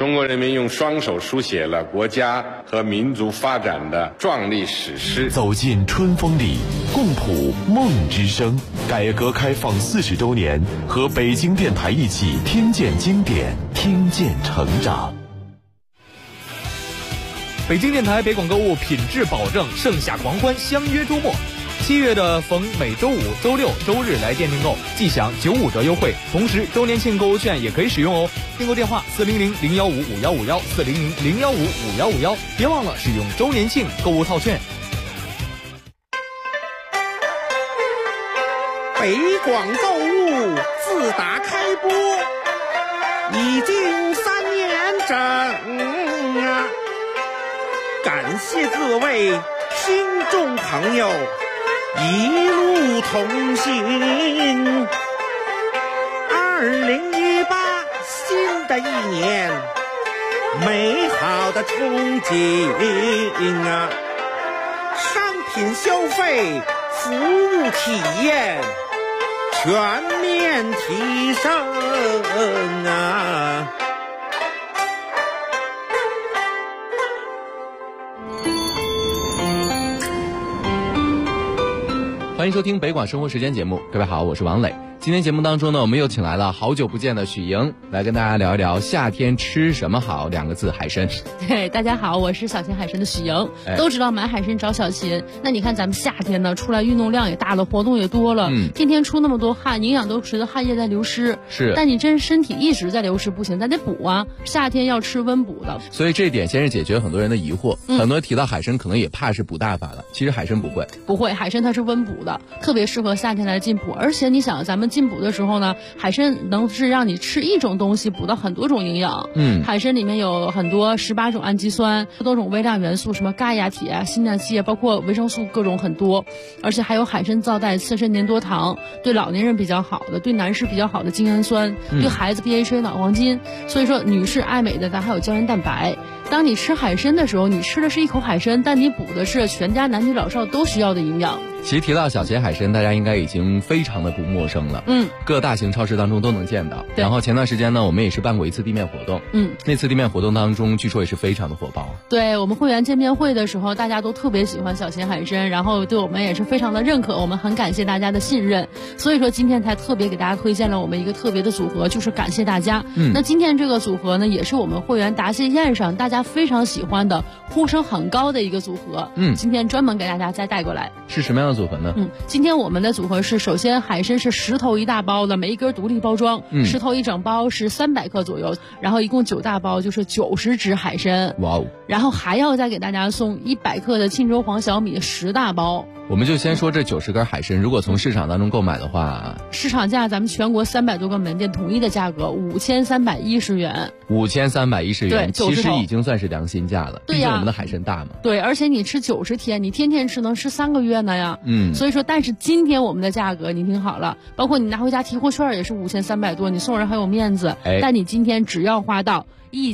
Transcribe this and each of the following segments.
中国人民用双手书写了国家和民族发展的壮丽史诗。 走进春风里，共谱梦之声。改革开放40周年，和北京电台一起听见经典，听见成长。 北京电台北广购物品质保证，盛夏狂欢，相约周末。7月的逢每周五、周六、周日来店订购，即享95折优惠，同时周年庆购物券也可以使用哦。订购电话400-015-5151 400-015-5151，别忘了使用周年庆购物套券。 北广购物自打开播已经3年整啊，感谢各位听众朋友一路同行。2018新的一年，美好的憧憬啊，商品消费、服务体验全面提升啊！ 欢迎收听北广生活时间节目，各位好，我是王磊。今天节目当中呢，我们又请来了好久不见的许莹，来跟大家聊一聊夏天吃什么好，2个字，海参。 对，大家好，我是小秦海参的许莹。都知道买海参找小秦，那你看咱们夏天呢，出来运动量也大了，活动也多了，天天出那么多汗，营养都随着汗液在流失。 是， 但你真身体一直在流失不行，咱得补啊。夏天要吃温补的， 所以这一点先是解决很多人的疑惑。很多人提到海参，可能也怕是补大发了，其实海参不会， 海参它是温补的，特别适合夏天来进补。而且你想，咱们进补的时候呢，海参能是让你吃一种东西补到很多种营养。海参里面有很多18种氨基酸，多种微量元素，什么钙呀、铁啊、锌啊、硒啊，包括维生素各种很多。而且还有海参皂带刺身粘多糖，对老年人比较好的，对男士比较好的精氨酸，对孩子 DHA 脑黄金。所以说女士爱美的咱还有胶原蛋白。当你吃海参的时候，你吃的是一口海参，但你补的是全家男女老少都需要的营养。 其实提到小秦海参，大家应该已经非常的不陌生了。各大型超市当中都能见到。然后前段时间呢，我们也是办过一次地面活动。那次地面活动当中，据说也是非常的火爆。 对，我们会员见面会的时候，大家都特别喜欢小秦海参，然后对我们也是非常的认可，我们很感谢大家的信任。所以说今天才特别给大家推荐了我们一个特别的组合，就是感谢大家。那今天这个组合呢，也是我们会员答谢宴上大家非常喜欢的、呼声很高的一个组合。今天专门给大家再带过来。 是什么样的组合呢？ 今天我们的组合是，首先海参是10头1大包的，每一根独立包装，10头1整包是300克左右，然后一共9大包就是90只海参。 哇哦！ 然后还要再给大家送100克的沁州黄小米10大包。 我们就先说这90根海参，如果从市场当中购买的话， 市场价咱们全国300多个门店统一的价格5310元。 5310元， 对， 其实已经算是良心价了。 对呀， 毕竟我们的海参大嘛。 对，而且你吃90天，你天天吃能吃3个月呢呀。所以说，但是今天我们的价格你听好了，包括你拿回家提货券也是5300多，你送人很有面子。但你今天只要花到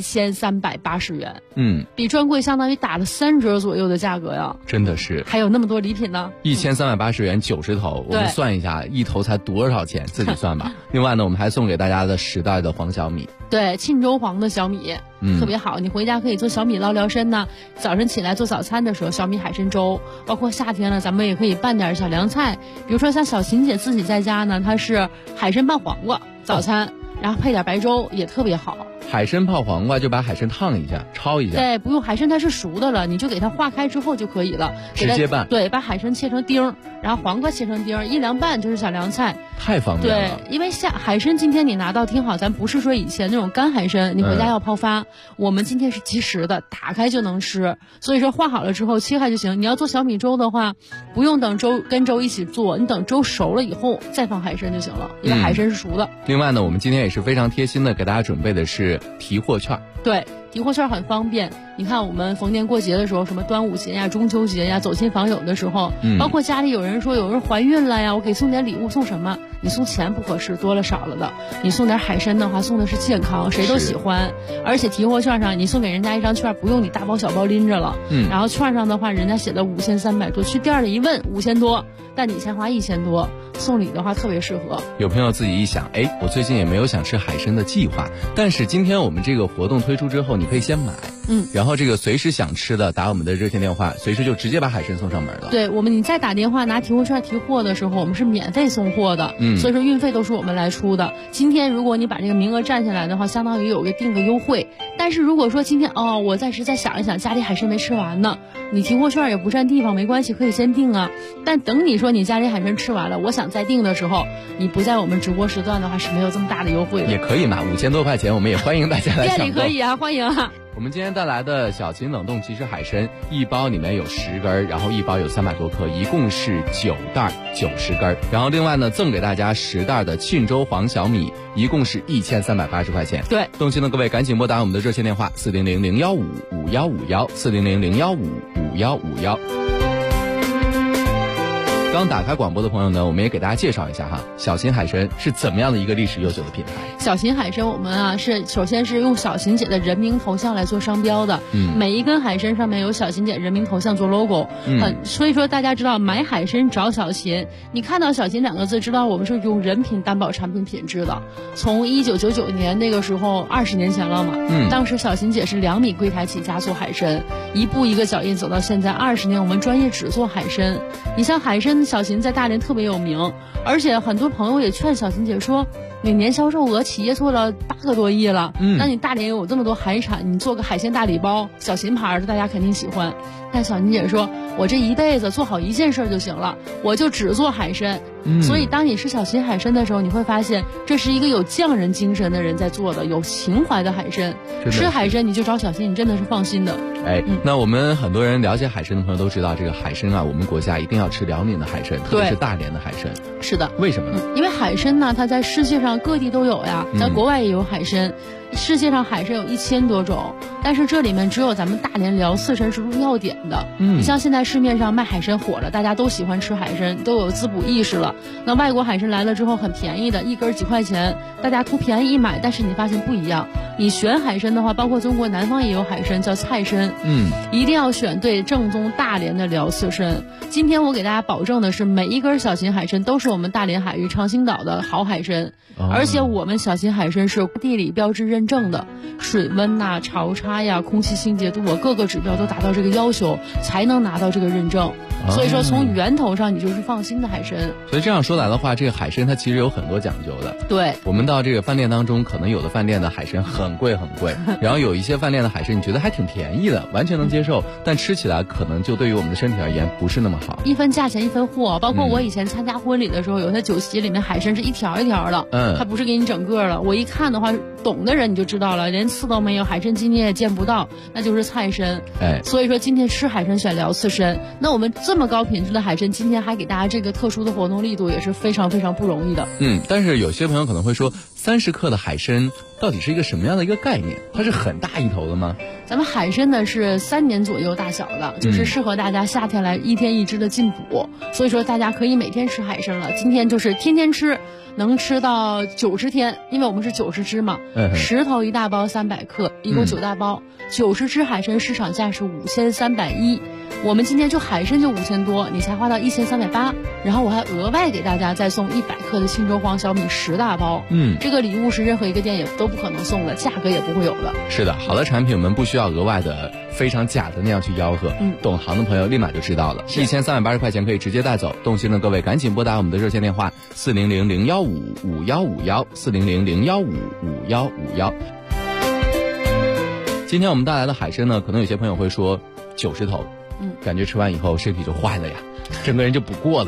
1380元，比专柜相当于打了3折左右的价格呀， 真的是。 还有那么多礼品呢 ，1380元90头，我们算一下，一头才多少钱，自己算吧。另外呢，我们还送给大家的10袋的黄小米， 对，沁州黄的小米，特别好，你回家可以做小米捞辽参呢。早晨起来做早餐的时候，小米海参粥，包括夏天了，咱们也可以拌点小凉菜，比如说像小秦姐自己在家呢，她是海参拌黄瓜早餐，然后配点白粥也特别好。 海参泡黄瓜就把海参烫一下，焯一下。 对，不用，海参它是熟的了，你就给它化开之后就可以了， 直接拌。 对，把海参切成丁，然后黄瓜切成丁，一凉拌就是小凉菜， 太方便了。 对，因为海参今天你拿到听好，咱不是说以前那种干海参，你回家要泡发，我们今天是即食的，打开就能吃。所以说化好了之后切开就行。你要做小米粥的话，不用等粥跟粥一起做，你等粥熟了以后再放海参就行了，因为海参是熟的。 另外呢，我们今天也是非常贴心的给大家准备的是提货券。 对，提货券很方便你看我们逢年过节的时候，什么端午节呀、中秋节呀，走亲访友的时候，包括家里有人说有人怀孕了呀，我给送点礼物，送什么？你送钱不合适，多了少了的。你送点海参的话，送的是健康，谁都喜欢。而且提货券上，你送给人家一张券，不用你大包小包拎着了。然后券上的话，人家写的5300多，去店里一问5000多，但你先花1000多，送礼的话特别适合。 有朋友自己一想，我最近也没有想吃海参的计划，但是今天我们这个活动推出之后，你可以先买。然后这个随时想吃的，打我们的热线电话，随时就直接把海参送上门了。 对，你再打电话拿提货券提货的时候，我们是免费送货的。所以说运费都是我们来出的。今天如果你把这个名额占下来的话，相当于有个定个优惠。但是如果说今天我暂时再想一想，家里海参没吃完呢，你提货券也不占地方，没关系，可以先订啊。但等你说你家里海参吃完了，我想再订的时候，你不在我们直播时段的话是没有这么大的优惠的。 也可以嘛，5000多块钱，我们也欢迎大家来抢购。 店里可以啊，欢迎啊。 我们今天带来的小秦冷冻即食海参，一包里面有10根，然后一包有300多克，一共是9袋90根。然后另外呢，赠给大家10袋的沁州黄小米，一共是1380块钱。 对， 动心的各位赶紧拨打我们的热线电话400-015-5151，400-015-5151。刚打开广播的朋友呢，我们也给大家介绍一下哈，小秦海参是怎么样的一个历史悠久的品牌。 小秦海参我们首先是用小秦姐的人名头像来做商标的，每一根海参上面有小秦姐人名头像做 logo，所以说大家知道买海参找小秦，你看到小秦2个字，知道我们是用人品担保产品品质的。从1999年那个时候20年前了嘛，当时小秦姐是2米柜台起家做海参，一步一个脚印走到现在20年，我们专业只做海参。你像海参小秦在大连特别有名，而且很多朋友也劝小秦姐说，你年销售额企业做了8个多亿了，那你大连有这么多海产，你做个海鲜大礼包，小秦牌的大家肯定喜欢。但小秦姐说，我这一辈子做好一件事就行了，我就只做海参。所以当你吃小秦海参的时候，你会发现这是一个有匠人精神的人在做的，有情怀的海参。吃海参你就找小秦，你真的是放心的。 那我们很多人了解海参的朋友都知道，这个海参我们国家一定要吃辽宁的海参，特别是大连的海参。 是的。 为什么呢？ 因为海参呢，它在世界上各地都有呀，在国外也有海参。世界上海参有1000多种，但是这里面只有咱们大连辽四参是入药典的。你像现在市面上卖海参火了，大家都喜欢吃海参，都有滋补意识了。那外国海参来了之后很便宜的，一根几块钱，大家图便宜一买，但是你发现不一样。你选海参的话，包括中国南方也有海参叫菜参，一定要选对正宗大连的辽四参。今天我给大家保证的是，每一根小秦海参都是我们大连海域长兴岛的好海参，而且我们小秦海参是地理标志认证的，水温呐、潮差呀、空气清洁度各个指标都达到这个要求，才能拿到这个认证。所以说从源头上你就是放心的海参。 所以这样说来的话，这个海参它其实有很多讲究的。 对， 我们到这个饭店当中，可能有的饭店的海参很贵很贵，然后有一些饭店的海参你觉得还挺便宜的，完全能接受，但吃起来可能就对于我们的身体而言不是那么好。 一分价钱一分货，包括我以前参加婚礼的时候，有些酒席里面海参是一条一条的，它不是给你整个的。我一看的话，懂的人你就知道了，连刺都没有，海参筋你也见不到，那就是菜参。所以说今天吃海参选辽刺参，那我们这么高品质的海参，今天还给大家这个特殊的活动力度，也是非常非常不容易的。 但是有些朋友可能会说，30克的海参到底是一个什么样的一个概念？它是很大一头的吗？ 咱们海参呢是3年左右大小的，就是适合大家夏天来1天1只的进补，所以说大家可以每天吃海参了。今天就是天天吃，能吃到90天，因为我们是90只嘛，10头1大包300克，一共9大包，90只海参市场价是5310，我们今天就海参就5000多，你才花到1380，然后我还额外给大家再送100克的沁州黄小米10大包，这个礼物是任何一个店也都不可能送的，价格也不会有的。 是的，好的产品我们不需要额外的非常假的那样去吆喝，懂行的朋友立马就知道了。1380块钱可以直接带走，动心的各位赶紧拨打我们的热线电话400-015-5151，400-015-5151。今天我们带来的海参呢，可能有些朋友会说90头，感觉吃完以后身体就坏了呀，整个人就不过了呀。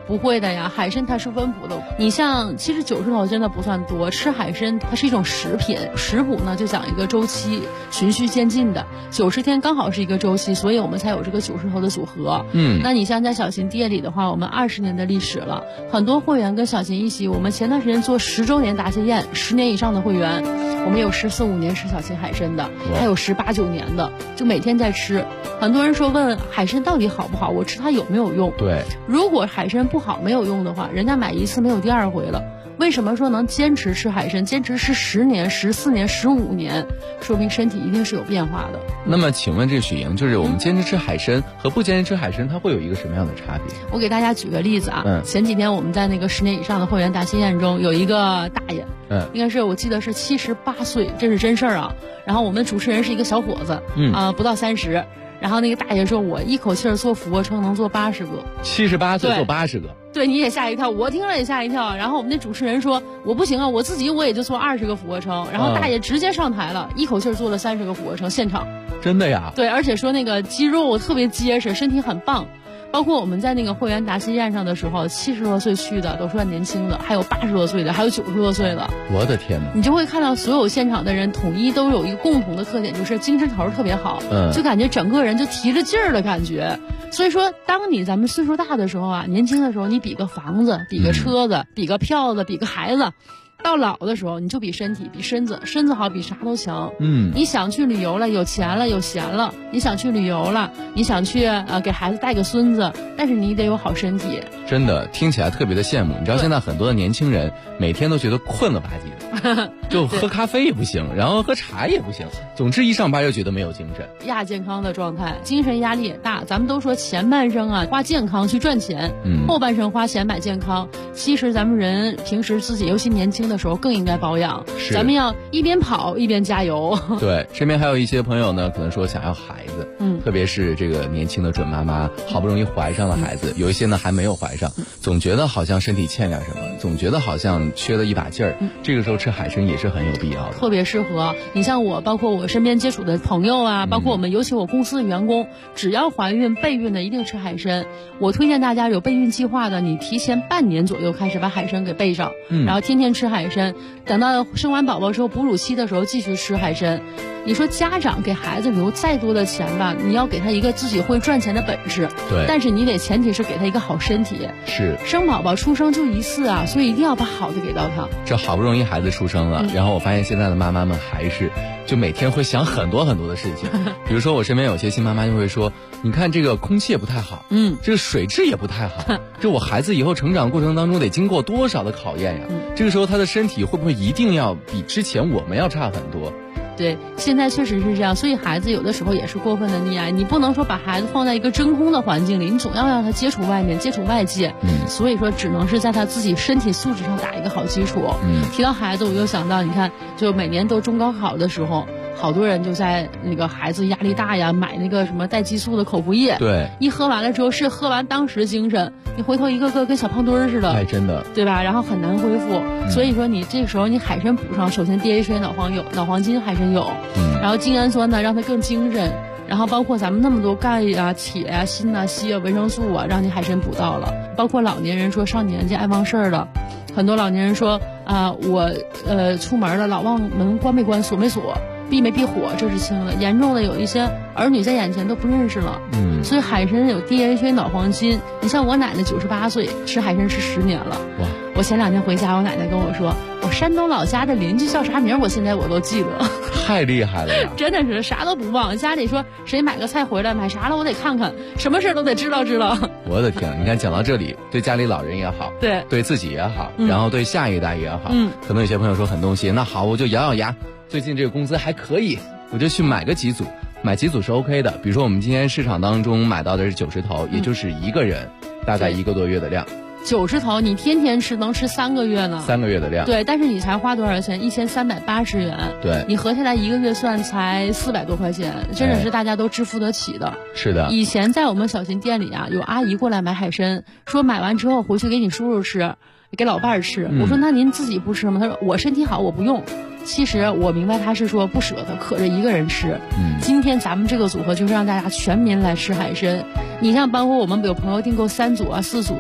不会的呀，海参它是温补的。你像其实90头真的不算多，吃海参它是一种食品，食补呢就讲一个周期，循序渐进的，90天刚好是一个周期，所以我们才有这个90头的组合。那你像在小琴店里的话，我们20年的历史了，很多会员跟小琴一起，我们前段时间做10周年答谢宴，10年以上的会员，我们有14、15年吃小琴海参的，还有18、19年的，就每天在吃。很多人说问海参到底好不好，我吃它有没有用？ 对， 如果海参不好没有用的话，人家买一次没有第二回了。为什么说能坚持吃海参，坚持吃10年、14年、15年，说明身体一定是有变化的。 那么请问这许莹，就是我们坚持吃海参和不坚持吃海参，它会有一个什么样的差别？ 我给大家举个例子啊，前几天我们在那个10年以上的会员答谢宴中，有一个大爷，应该是我记得是78岁，这是真事儿啊。然后我们主持人是一个小伙子，不到30。然后那个大爷说，我一口气做俯卧撑能做80个。 78岁做80个， 对，你也吓一跳，我听了也吓一跳。然后我们那主持人说，我不行啊，我自己也就做20个俯卧撑。然后大爷直接上台了，一口气做了30个俯卧撑，现场。 真的呀？ 对，而且说那个肌肉特别结实，身体很棒。包括我们在那个会员答谢宴上的时候，70多岁去的都算年轻的，还有80多岁的，还有90多岁的。 我的天哪！ 你就会看到所有现场的人统一都有一个共同的特点，就是精神头特别好，就感觉整个人就提着劲儿的感觉。所以说，当咱们岁数大的时候啊，年轻的时候，你比个房子，比个车子，比个票子，比个孩子。到老的时候，你就比身体，比身子好，比啥都强。你想去旅游了，有钱了，有闲了，你想去旅游了，你想去给孩子带个孙子，但是你得有好身体。 真的听起来特别的羡慕。你知道现在很多的年轻人每天都觉得困了吧唧的，就喝咖啡也不行，然后喝茶也不行，总之一上班就觉得没有精神， 亚健康的状态，精神压力也大。咱们都说前半生啊花健康去赚钱，后半生花钱买健康。其实咱们人平时自己尤其年轻的时候更应该保养，咱们要一边跑一边加油。 对，身边还有一些朋友呢，可能说想要孩子，特别是这个年轻的准妈妈，好不容易怀上了孩子，有一些呢还没有怀上，总觉得好像身体欠点什么，总觉得好像缺了一把劲儿，这个时候吃海参也是很有必要的， 特别适合。你像我，包括我身边接触的朋友啊，包括我们尤其我公司的员工，只要怀孕备孕的一定吃海参。我推荐大家有备孕计划的，你提前半年左右开始把海参给备上，然后天天吃海参，等到生完宝宝之后哺乳期的时候继续吃海参。你说家长给孩子留再多的钱吧，你要给他一个自己会赚钱的本事， 对， 但是你得前提是给他一个好身体。 是， 生宝宝出生就一次啊，所以一定要把好的给到他。 这好不容易孩子出生了，然后我发现现在的妈妈们还是就每天会想很多很多的事情，比如说我身边有些新妈妈就会说，你看这个空气也不太好，这个水质也不太好，这我孩子以后成长过程当中得经过多少的考验呀？这个时候他的身体会不会一定要比之前我们要差很多？ 对，现在确实是这样，所以孩子有的时候也是过分的溺爱，你不能说把孩子放在一个真空的环境里，你总要让他接触外面，接触外界，所以说只能是在他自己身体素质上打一个好基础。提到孩子，我又想到，你看，就每年都中高考的时候，好多人就在那个孩子压力大呀，买那个什么带激素的口服液， 对， 一喝完了之后是喝完当时精神，你回头一个个跟小胖墩儿似的， 哎，真的， 对吧？然后很难恢复，所以说你这个时候你海参补上，首先 DHA 脑黄金海参有，然后精氨酸呢让它更精神，然后包括咱们那么多钙啊、铁啊、锌啊、硒啊、维生素啊，让你海参补到了。包括老年人说上年纪爱忘事儿了，很多老年人说我出门了老忘门关没关锁没锁。避没避火，这是轻的，严重的有一些儿女在眼前都不认识了。所以海参有 DHA 脑黄金。你像我奶奶98岁，吃海参吃10年了。哇！我前2天回家，我奶奶跟我说，我山东老家的邻居叫啥名，我现在我都记得。 太厉害了呀！ 真的是啥都不忘。家里说谁买个菜回来，买啥了我得看看，什么事都得知道。 我的天，你看讲到这里，对家里老人也好，对自己也好，然后对下一代也好，可能有些朋友说很动心，那好，我就咬咬牙。最近这个工资还可以，我就去买个几组，买几组是 OK 的。比如说我们今天市场当中买到的是90头，也就是一个人大概1个多月的量。 90头你天天吃能吃3个月呢？3 个月的量。 对，但是你才花多少钱？1380元。 对， 你合下来1个月算才400多块钱，真的是大家都支付得起的。 是的。 以前在我们小琴店里啊，有阿姨过来买海参，说买完之后回去给你叔叔吃，给老伴儿吃。我说那您自己不吃吗？他说我身体好，我不用。其实我明白他是说不舍得，可着一个人吃。今天咱们这个组合就是让大家全民来吃海参。你像包括我们有朋友订购3组啊、4组的，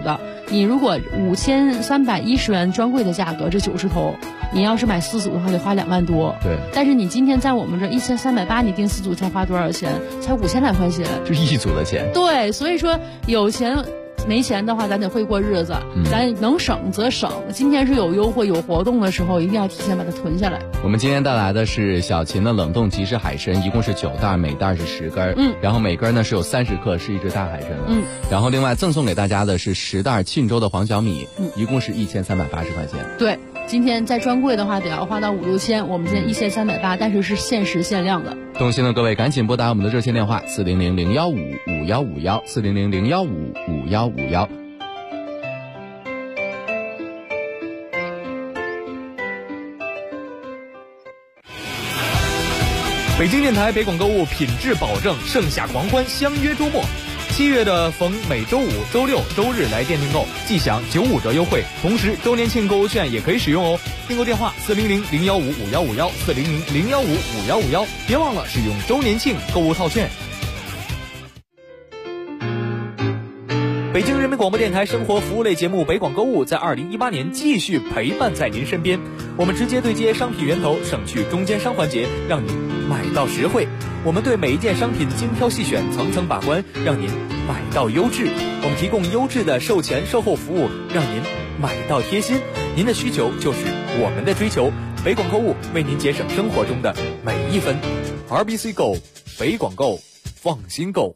你如果5310元专柜的价格，这90头，你要是买4组的话，得花2万多。 对。 但是你今天在我们这1380，你订4组才花多少钱？才5000来块钱。 这一组的钱。 对，所以说有钱。没钱的话，咱得会过日子，咱能省则省。今天是有优惠、有活动的时候，一定要提前把它囤下来。 我们今天带来的是小秦的冷冻即食海参，一共是9袋，每袋是10根，然后每根呢是有30克，是一只大海参了。然后另外赠送给大家的是10袋沁州的黄小米，一共是1380块钱。 对，今天在专柜的话得要花到5、6千，我们今天1380，但是是限时限量的。 动心的各位赶紧拨打我们的热线电话400-015-5151，400-015-5151。 北京电台北广购物品质保证，盛夏狂欢，相约周末。7月的逢每周五、周六、周日来店订购，即享95折优惠，同时周年庆购物券也可以使用哦。订购电话400-015-5151，400-015-5151，别忘了使用周年庆购物套券。北京人民广播电台生活服务类节目北广购物在2018年继续陪伴在您身边，我们直接对接商品源头，省去中间商环节，让您买到实惠。我们对每一件商品精挑细选，层层把关，让您买到优质。我们提供优质的售前售后服务，让您买到贴心。您的需求就是我们的追求，北广购物为您节省生活中的每一分。RBC 购，北广购，放心购。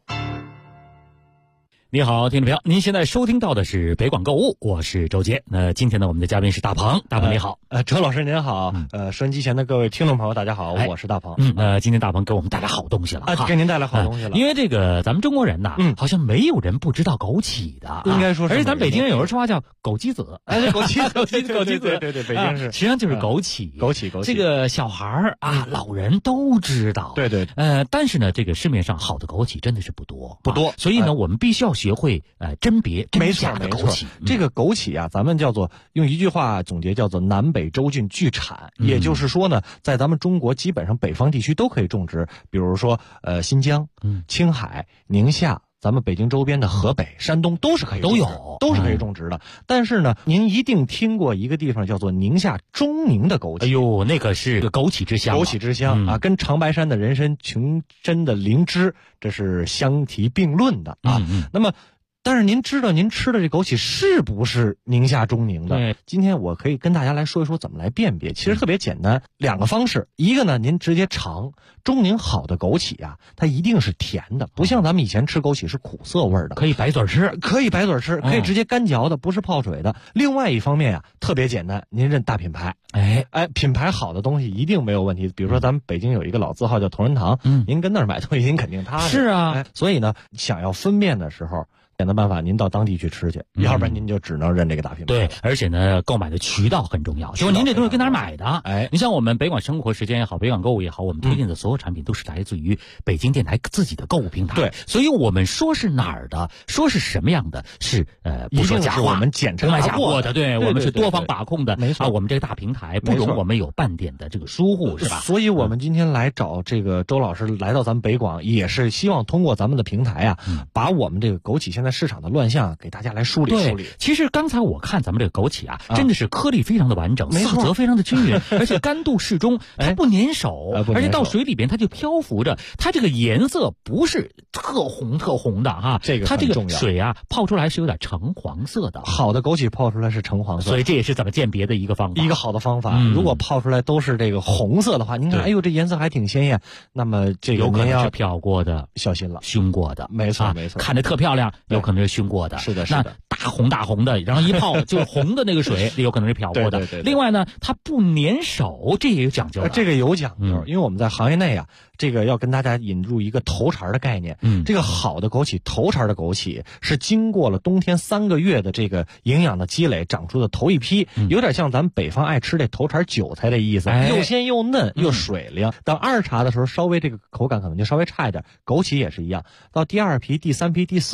你好，听众朋友，您现在收听到的是北广购物，我是周杰。那今天呢，我们的嘉宾是大鹏，大鹏你好。 周老师您好，收音机前的各位听众朋友大家好，我是大鹏。 今天大鹏给我们带来好东西了给您带来好东西了。 因为这个咱们中国人呐，好像没有人不知道枸杞的， 应该说是。 而且咱北京人有人说话叫枸杞子， 枸杞子，对，北京是， 实际上就是枸杞， 枸杞。 这个小孩老人都知道。 对。 但是呢，这个市面上好的枸杞真的是不多，所以呢，我们必须要学会甄别真假的枸杞。 这个枸杞啊，咱们叫做用一句话总结，叫做南北洲郡俱产。也就是说呢，在咱们中国基本上北方地区都可以种植，比如说新疆、青海、宁夏。咱们北京周边的河北、山东都是可以种植，都是可以种植的。但是呢，您一定听过一个地方叫做宁夏中宁的枸杞。 哎呦，那可是个枸杞之乡， 枸杞之乡啊，跟长白山的人参、琼珍的灵芝，这是相提并论的啊。那么。但是您知道您吃的这枸杞是不是宁夏中宁的？ 对， 今天我可以跟大家来说一说怎么来辨别。其实特别简单，2个方式。一个呢，您直接尝中宁好的枸杞啊，它一定是甜的，不像咱们以前吃枸杞是苦涩味的。 可以白嘴吃， 可以直接干嚼的，不是泡水的。另外一方面啊，特别简单，您认大品牌。品牌好的东西一定没有问题。比如说咱们北京有一个老字号叫同仁堂，您跟那儿买东西您肯定踏实。 是啊， 所以呢，想要分辨的时候。简单办法，您到当地去吃去，要不然您就只能认这个大品牌。 对，而且呢，购买的渠道很重要，就是您这东西跟哪儿买的。你像我们北广生活时间也好，北广购物也好，我们推荐的所有产品都是来自于北京电台自己的购物平台。 对， 所以我们说是哪儿的，说是什么样的，是不说假话， 我们检查过的。对，我们是多方把控的。 没错， 我们这个大平台不容我们有半点的这个疏忽，是吧？ 所以我们今天来找这个周老师来到咱们北广，也是希望通过咱们的平台啊，把我们这个枸杞现在市场的乱象给大家来梳理。 其实刚才我看咱们这个枸杞啊，真的是颗粒非常的完整，色泽非常的均匀，而且干度适中，它不粘手，而且到水里边它就漂浮着，它这个颜色不是特红的哈，它这个水啊泡出来是有点橙黄色的。 好的枸杞泡出来是橙黄色， 所以这也是怎么鉴别的一个方法， 一个好的方法。如果泡出来都是这个红色的话，您看，哎呦，这颜色还挺鲜艳，那么这个有可能是漂过的， 小心了， 熏过的， 没错， 看着特漂亮，有可能是熏过的。 是的， 那大红的，然后一泡就是红的那个水，有可能是漂过的。 对。 另外呢，它不粘手，这也有讲究。 这个有讲究，因为我们在行业内啊，这个要跟大家引入一个头茬的概念。这个好的枸杞，头茬的枸杞是经过了冬天3个月的这个营养的积累长出的头一批，有点像咱们北方爱吃这头茬韭菜的意思，又鲜又嫩又水灵。到2茬的时候，稍微这个口感可能就稍微差一点。枸杞也是一样，到第2批、第3批、第4批，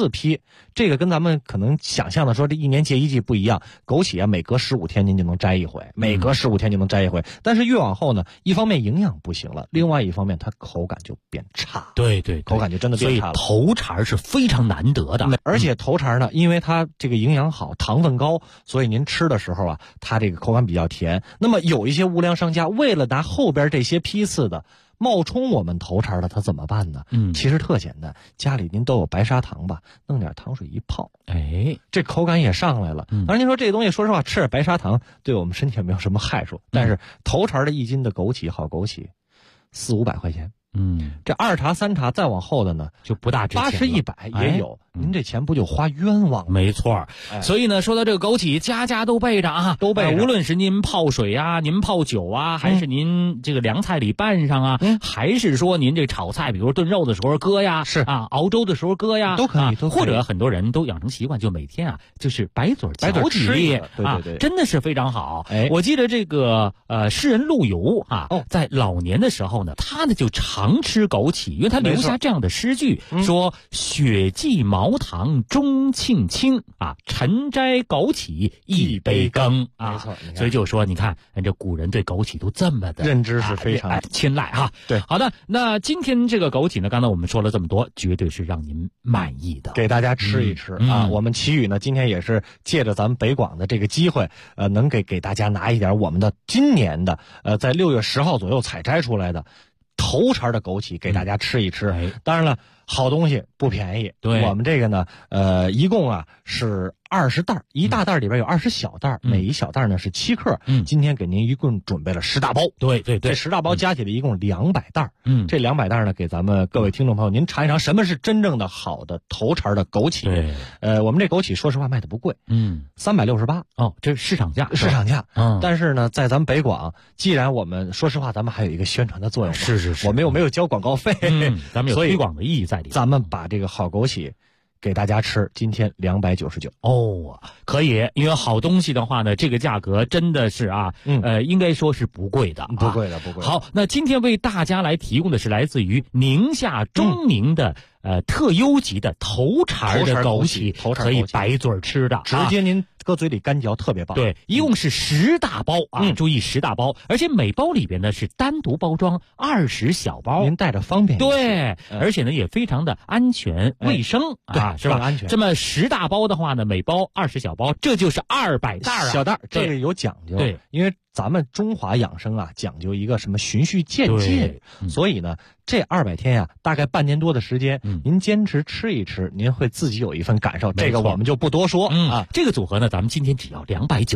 这个跟咱们可能想象的说这一年结一季不一样。枸杞啊，每隔15天您就能摘一回，每隔15天就能摘一回。但是越往后呢，一方面营养不行了，另外一方面它口感就变差。 对， 口感就真的变差了。 所以头茬是非常难得的， 而且头茬呢，因为它这个营养好，糖分高，所以您吃的时候啊，它这个口感比较甜。那么有一些无良商家为了拿后边这些批次的冒充我们头茬的，他怎么办呢？其实特简单，家里您都有白砂糖吧，弄点糖水一泡，这口感也上来了。当然您说这东西，说实话，吃点白砂糖对我们身体也没有什么害处，但是头茬的1斤的枸杞，好枸杞，400-500块钱。这2茬3茬再往后的呢， 就不大值钱了 ，80-100也有。您这钱不就花冤枉了？ 没错。所以呢，说到这个枸杞，家家都备着啊，都备着。无论是您泡水啊，您泡酒啊，还是您这个凉菜里拌上啊，还是说您这炒菜，比如炖肉的时候搁呀，是啊，熬粥的时候搁呀， 都可以。 或者很多人都养成习惯，就每天啊，就是白嘴嚼几粒啊，真的是非常好。我记得这个诗人陆游啊，在老年的时候呢，他呢就常吃枸杞，因为他留下这样的诗句，说雪霁茅堂钟磬清啊，晨摘枸杞一杯羹啊。 没错， 所以就说你看这古人对枸杞都这么的认知是非常青睐哈。 对， 好的，那今天这个枸杞呢，刚才我们说了这么多，绝对是让您满意的， 给大家吃一吃啊。我们奇宇呢，今天也是借着咱们北广的这个机会，能给大家拿一点我们的今年的在6月10号左右采摘出来的头茬的枸杞给大家吃一吃。当然了，好东西不便宜。 对， 我们这个呢，一共啊是20袋，一大袋里边有20小袋，每一小袋呢是7克。今天给您一共准备了10大包。 对，这 10大包加起来一共200袋。这200袋呢，给咱们各位听众朋友，您尝一尝什么是真正的好的头茬的枸杞。 对， 我们这枸杞说实话卖的不贵，368。 这是市场价。 但是呢，在咱们北广，既然我们说实话，咱们还有一个宣传的作用。 是， 我们又没有交广告费， 咱们有推广的意义在里面。 咱们把这个好枸杞给大家吃，今天299。 可以，因为好东西的话呢，这个价格真的是啊，应该说是不贵的， 不贵的。 好，那今天为大家来提供的是来自于宁夏钟宁的特优级的头茬的枸杞，可以白嘴吃的， 直接您搁嘴里干嚼，特别棒。 对，一共是10大包啊，注意10大包，而且每包里边呢是单独包装20小包， 您带着方便。 对，而且呢也非常的安全卫生啊，是吧？ 安全。 这么10大包的话呢，每包20小包，这就是200袋啊， 小袋，这个有讲究。 对， 因为咱们中华养生啊，讲究一个什么循序渐进，所以呢，这200天呀，大概半年多的时间，您坚持吃一吃，您会自己有一份感受。这个我们就不多说啊。 这个组合呢，咱们今天只要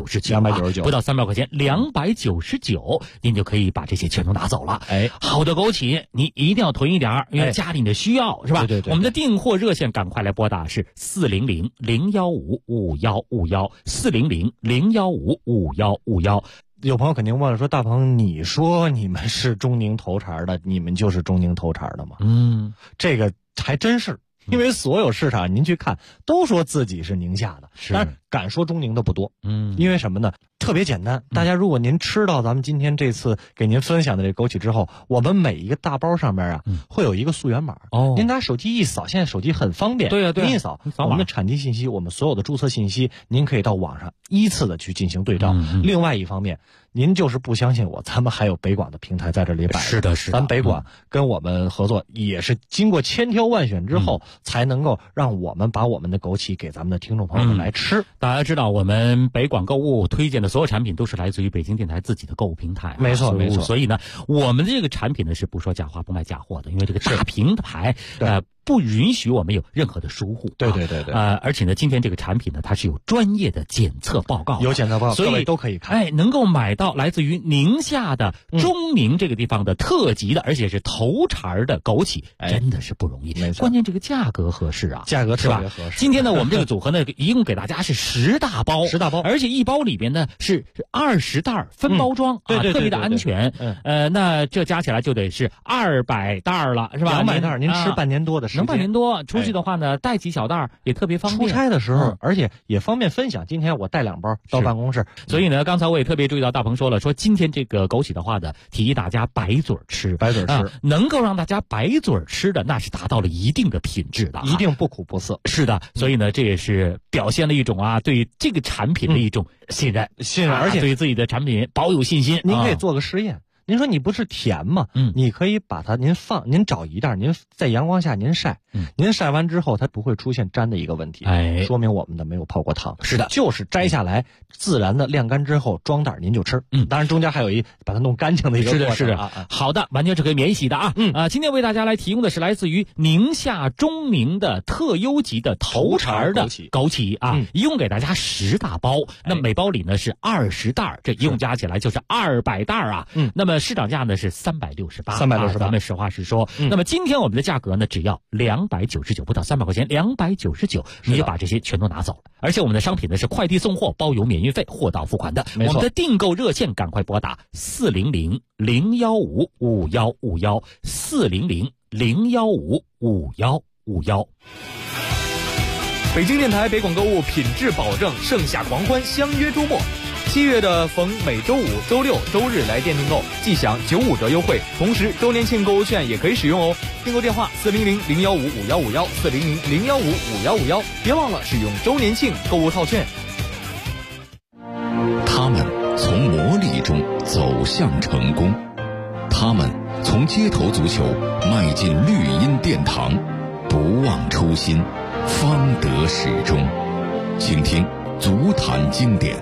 299，不到300块钱，299，您就可以把这些全都拿走了。好的枸杞，你一定要囤一点，因为家里的需要是吧？ 对。 我们的订货热线赶快来拨打是400-015-5151，400-015-5151。 有朋友肯定问了，说大鹏，你说你们是钟宁头茬的，你们就是钟宁头茬的吗？这个还真是，因为所有市场您去看，都说自己是宁夏的，但是敢说钟宁的不多。因为什么呢？特别简单，大家如果您吃到咱们今天这次给您分享的这枸杞之后，我们每一个大包上面啊，会有一个溯源码。您拿手机一扫，现在手机很方便。 对， 您一扫我们的产地信息，我们所有的注册信息，您可以到网上依次的去进行对照。另外一方面，您就是不相信我，咱们还有北广的平台在这里摆着。 是的， 咱北广跟我们合作，也是经过千挑万选之后，才能够让我们把我们的枸杞给咱们的听众朋友们来吃。 大家知道，我们北广购物推荐的所有产品都是来自于北京电台自己的购物平台。 没错。 所以呢，我们的这个产品呢是不说假话不卖假货的，因为这个大平台不允许我们有任何的疏忽。 对。 而且呢，今天这个产品呢，它是有专业的检测报告， 有检测报告， 所以各位都可以看。 能够买到来自于宁夏的钟宁这个地方的特级的，而且是头茬的枸杞，真的是不容易。 没错， 关键这个价格合适啊， 价格特别合适。 今天呢，我们这个组合呢，一共给大家是10大包，而且一包里边呢是20袋分包装， 对， 特别的安全。那这加起来就得是200袋了，是吧 ？200袋，您吃半年多的时能半年多，出去的话呢，带几小袋也特别方便。 出差的时候，而且也方便分享。今天我带2包到办公室， 所以呢，刚才我也特别注意到大鹏说了，说今天这个枸杞的话呢，提议大家白嘴吃，能够让大家白嘴吃的，那是达到了一定的品质的， 一定不苦不涩。 是的，所以呢，这也是表现了一种对这个产品的一种信任， 而且对自己的产品保有信心。 您可以做个实验。您说你不是甜吗？你可以把它您找一袋，您在阳光下您晒，您晒完之后它不会出现粘的一个问题，说明我们的没有泡过汤。 是的， 就是摘下来自然的晾干之后装袋您就吃。当然中间还有把它弄干净的一个过程。 是的。好的，完全是可以免洗的啊。今天为大家来提供的是来自于宁夏钟鸣的特优级的头茬的枸杞啊，一共给大家10大包，那每包里呢是20袋，这一共加起来就是200袋啊。那么市场价呢是368，咱们实话实说。那么今天我们的价格呢只要299，不到300块钱，299你就把这些全都拿走了。而且我们的商品呢是快递送货，包邮免运费，货到付款的。我们的订购热线赶快拨打400-015-5151，400-015-5151。 北京电台北广购物品质保证，盛夏狂欢，相约周末。7月的逢每周五、周六、周日来店订购，即享95折优惠，同时周年庆购物券也可以使用哦。订购电话400-015-5151，400-015-5151，别忘了使用周年庆购物套券。 他们从磨砺中走向成功，他们从街头足球迈进绿茵殿堂，不忘初心，方得始终。请听足坛经典。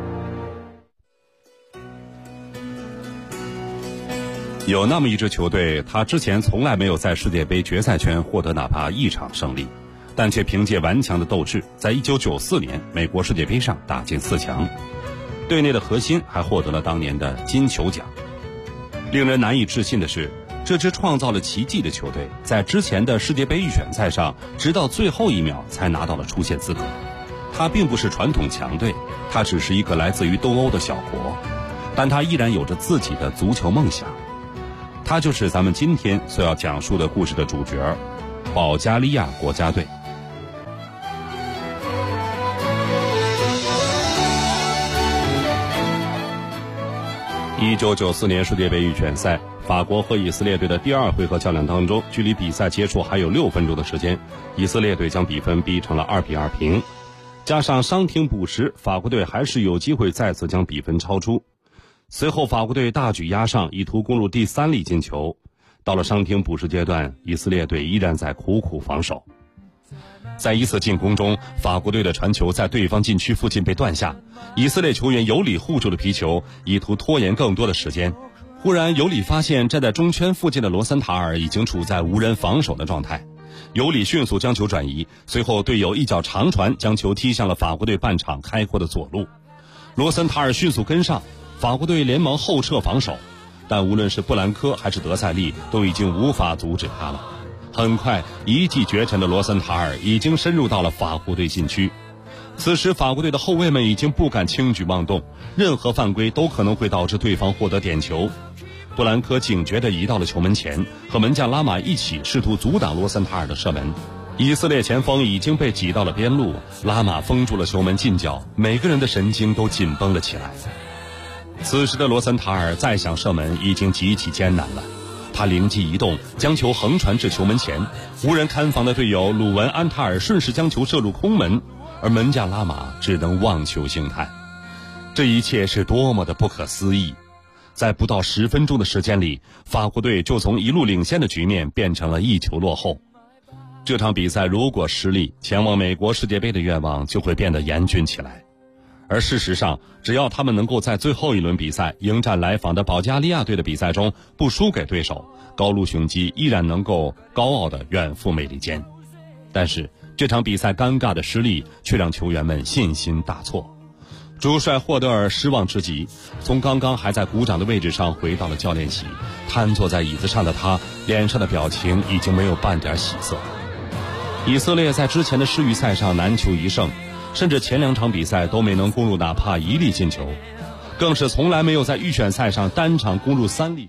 有那么一支球队，他之前从来没有在世界杯决赛圈获得哪怕一场胜利，但却凭借顽强的斗志，在1994年美国世界杯上打进4强。队内的核心还获得了当年的金球奖。令人难以置信的是，这支创造了奇迹的球队，在之前的世界杯预选赛上，直到最后1秒才拿到了出线资格。他并不是传统强队，他只是一个来自于东欧的小国，但他依然有着自己的足球梦想。他就是咱们今天所要讲述的故事的主角，保加利亚国家队。1994年世界杯预选赛，法国和以色列队的第2回合较量当中，距离比赛结束还有6分钟的时间，以色列队将比分逼成了2-2平，加上伤停补时，法国队还是有机会再次将比分超出。随后法国队大举压上，意图攻入第3粒进球。到了伤停补时阶段，以色列队依然在苦苦防守。在一次进攻中，法国队的传球在对方禁区附近被断下，以色列球员尤里护住了皮球，意图拖延更多的时间。忽然尤里发现站在中圈附近的罗森塔尔已经处在无人防守的状态，尤里迅速将球转移，随后队友一脚长传将球踢向了法国队半场开阔的左路。罗森塔尔迅速跟上，法国队连忙后撤防守，但无论是布兰科还是德塞利都已经无法阻止他了。很快，一骑绝尘的罗森塔尔已经深入到了法国队禁区。此时法国队的后卫们已经不敢轻举妄动，任何犯规都可能会导致对方获得点球。布兰科警觉地移到了球门前，和门将拉马一起试图阻挡罗森塔尔的射门。以色列前锋已经被挤到了边路，拉马封住了球门近角，每个人的神经都紧绷了起来。此时的罗森塔尔再想射门已经极其艰难了，他灵机一动，将球横传至球门前，无人看防的队友鲁文安塔尔顺势将球射入空门，而门将拉马只能望球兴叹。这一切是多么的不可思议！在不到10分钟的时间里，法国队就从一路领先的局面变成了1球落后。这场比赛如果失利，前往美国世界杯的愿望就会变得严峻起来。而事实上，只要他们能够在最后一轮比赛迎战来访的保加利亚队的比赛中不输给对手，高卢雄鸡依然能够高傲地远赴美利坚。但是这场比赛尴尬的失利却让球员们信心大挫。主帅霍德尔失望之极，从刚刚还在鼓掌的位置上回到了教练席，瘫坐在椅子上的他脸上的表情已经没有半点喜色。以色列在之前的世预赛上难求一胜，甚至前2场比赛都没能攻入哪怕1粒进球，更是从来没有在预选赛上单场攻入3粒进球。 开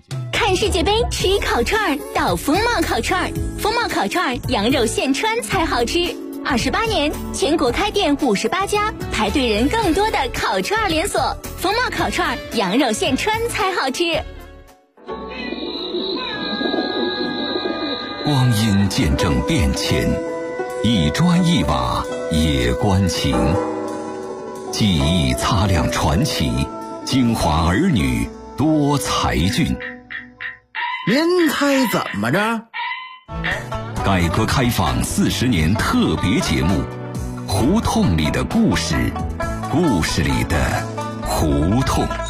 看世界杯吃烤串到风貌烤串，风貌烤串羊肉现穿才好吃。28年，全国开店58家，排队人更多的烤串连锁。风貌烤串羊肉现穿才好吃。 光阴见证变迁，一砖一瓦也关情。记忆擦亮传奇，京华儿女多才俊。 您猜怎么着？ 改革开放40年特别节目，胡同里的故事，故事里的胡同。